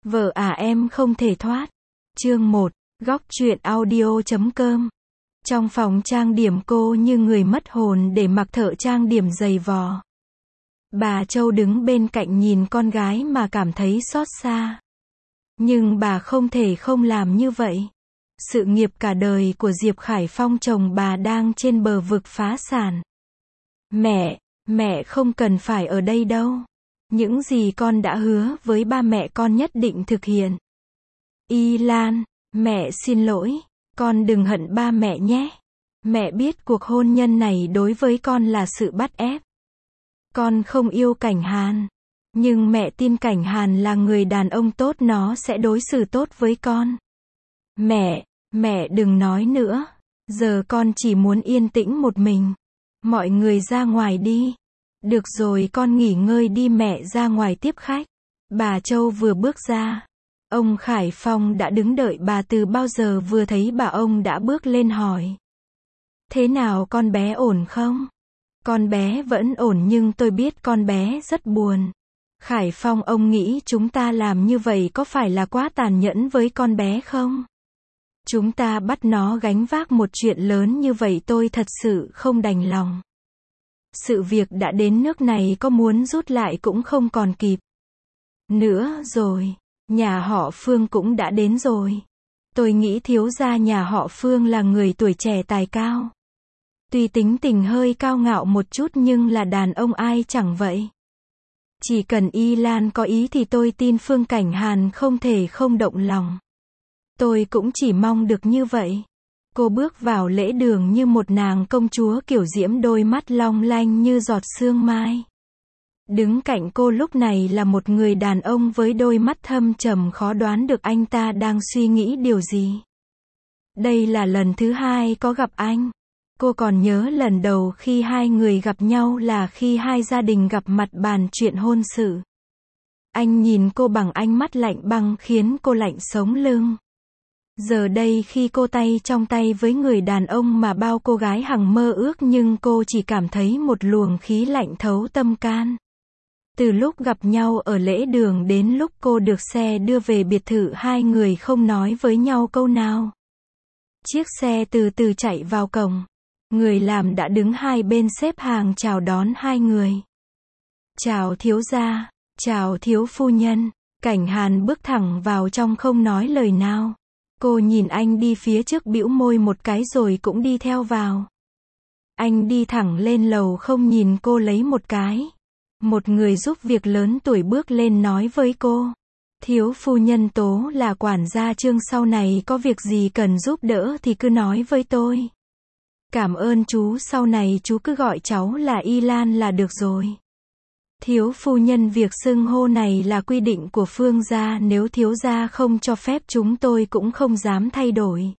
Vợ à em không thể thoát. Chương 1, góc truyện audio.com. Trong phòng trang điểm cô như người mất hồn để mặc thợ trang điểm giày vò. Bà Châu đứng bên cạnh nhìn con gái mà cảm thấy xót xa. Nhưng bà không thể không làm như vậy. Sự nghiệp cả đời của Diệp Khải Phong chồng bà đang trên bờ vực phá sản. Mẹ không cần phải ở đây đâu. Những gì con đã hứa với ba mẹ con nhất định thực hiện. Y Lan, mẹ xin lỗi, con đừng hận ba mẹ nhé. Mẹ biết cuộc hôn nhân này đối với con là sự bắt ép. Con không yêu Cảnh Hàn, nhưng mẹ tin Cảnh Hàn là người đàn ông tốt, nó sẽ đối xử tốt với con. Mẹ đừng nói nữa. Giờ con chỉ muốn yên tĩnh một mình. Mọi người ra ngoài đi. Được rồi, con nghỉ ngơi đi, mẹ ra ngoài tiếp khách. Bà Châu vừa bước ra. Ông Khải Phong đã đứng đợi bà từ bao giờ, vừa thấy bà ông đã bước lên hỏi. Thế nào, con bé ổn không? Con bé vẫn ổn, nhưng tôi biết con bé rất buồn. Khải Phong, ông nghĩ chúng ta làm như vậy có phải là quá tàn nhẫn với con bé không? Chúng ta bắt nó gánh vác một chuyện lớn như vậy, tôi thật sự không đành lòng. Sự việc đã đến nước này, có muốn rút lại cũng không còn kịp nữa rồi. Nhà họ Phương cũng đã đến rồi. Tôi nghĩ thiếu gia nhà họ Phương là người tuổi trẻ tài cao. Tuy tính tình hơi cao ngạo một chút nhưng là đàn ông ai chẳng vậy. Chỉ cần Y Lan có ý thì tôi tin Phương Cảnh Hàn không thể không động lòng. Tôi cũng chỉ mong được như vậy. Cô bước vào lễ đường như một nàng công chúa kiểu diễm, đôi mắt long lanh như giọt sương mai. Đứng cạnh cô lúc này là một người đàn ông với đôi mắt thâm trầm, khó đoán được anh ta đang suy nghĩ điều gì. Đây là lần thứ hai có gặp anh. Cô còn nhớ lần đầu khi hai người gặp nhau là khi hai gia đình gặp mặt bàn chuyện hôn sự. Anh nhìn cô bằng ánh mắt lạnh băng khiến cô lạnh sống lưng. Giờ đây khi cô tay trong tay với người đàn ông mà bao cô gái hằng mơ ước, nhưng cô chỉ cảm thấy một luồng khí lạnh thấu tâm can. Từ lúc gặp nhau ở lễ đường đến lúc cô được xe đưa về biệt thự, hai người không nói với nhau câu nào. Chiếc xe từ từ chạy vào cổng. Người làm đã đứng hai bên xếp hàng chào đón hai người. Chào thiếu gia, chào thiếu phu nhân. Cảnh Hàn bước thẳng vào trong không nói lời nào. Cô nhìn anh đi phía trước bĩu môi một cái rồi cũng đi theo vào. Anh đi thẳng lên lầu không nhìn cô lấy một cái. Một người giúp việc lớn tuổi bước lên nói với cô. Thiếu phu nhân Tố là quản gia Trương, sau này có việc gì cần giúp đỡ thì cứ nói với tôi. Cảm ơn chú, sau này chú cứ gọi cháu là Y Lan là được rồi. Thiếu phu nhân, việc xưng hô này là quy định của Phương gia, nếu thiếu gia không cho phép chúng tôi cũng không dám thay đổi.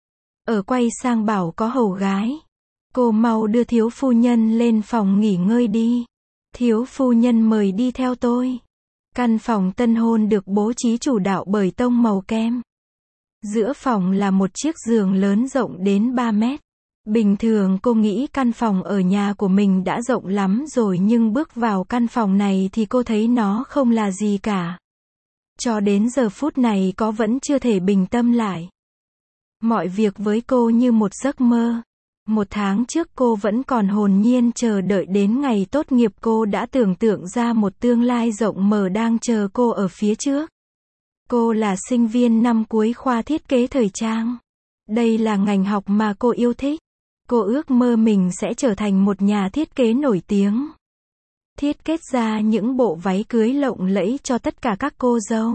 Ở quay sang bảo có hầu gái. Cô mau đưa thiếu phu nhân lên phòng nghỉ ngơi đi. Thiếu phu nhân mời đi theo tôi. Căn phòng tân hôn được bố trí chủ đạo bởi tông màu kem. Giữa phòng là một chiếc giường lớn rộng đến 3 mét. Bình thường cô nghĩ căn phòng ở nhà của mình đã rộng lắm rồi, nhưng bước vào căn phòng này thì cô thấy nó không là gì cả. Cho đến giờ phút này cô vẫn chưa thể bình tâm lại. Mọi việc với cô như một giấc mơ. 1 tháng trước cô vẫn còn hồn nhiên chờ đợi đến ngày tốt nghiệp, cô đã tưởng tượng ra một tương lai rộng mở đang chờ cô ở phía trước. Cô là sinh viên năm cuối khoa thiết kế thời trang. Đây là ngành học mà cô yêu thích. Cô ước mơ mình sẽ trở thành một nhà thiết kế nổi tiếng. Thiết kế ra những bộ váy cưới lộng lẫy cho tất cả các cô dâu.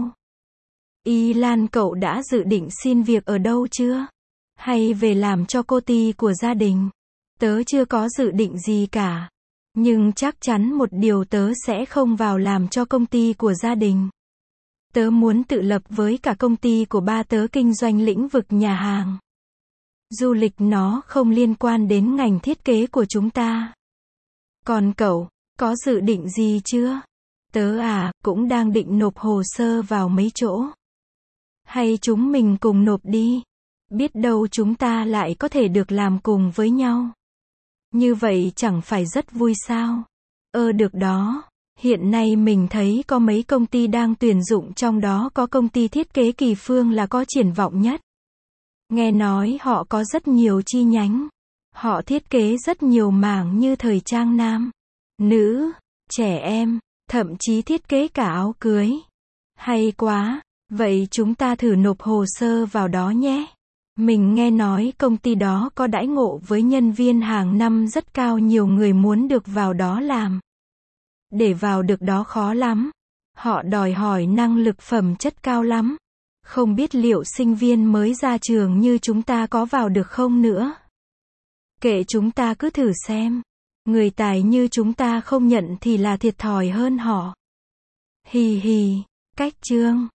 Y Lan, cậu đã dự định xin việc ở đâu chưa? Hay về làm cho cô ty của gia đình? Tớ chưa có dự định gì cả. Nhưng chắc chắn một điều, tớ sẽ không vào làm cho công ty của gia đình. Tớ muốn tự lập với cả công ty của ba tớ, kinh doanh lĩnh vực nhà hàng. Du lịch, nó không liên quan đến ngành thiết kế của chúng ta. Còn cậu, có dự định gì chưa? Tớ cũng đang định nộp hồ sơ vào mấy chỗ. Hay chúng mình cùng nộp đi. Biết đâu chúng ta lại có thể được làm cùng với nhau. Như vậy chẳng phải rất vui sao? Được đó. Hiện nay mình thấy có mấy công ty đang tuyển dụng, trong đó có công ty thiết kế Kỳ Phương là có triển vọng nhất. Nghe nói họ có rất nhiều chi nhánh. Họ thiết kế rất nhiều mảng như thời trang nam, nữ, trẻ em, thậm chí thiết kế cả áo cưới. Hay quá, vậy chúng ta thử nộp hồ sơ vào đó nhé. Mình nghe nói công ty đó có đãi ngộ với nhân viên hàng năm rất cao, nhiều người muốn được vào đó làm. Để vào được đó khó lắm. Họ đòi hỏi năng lực phẩm chất cao lắm. Không biết liệu sinh viên mới ra trường như chúng ta có vào được không nữa. Kệ chúng ta cứ thử xem. Người tài như chúng ta không nhận thì là thiệt thòi hơn họ. Hì hì, cách chương.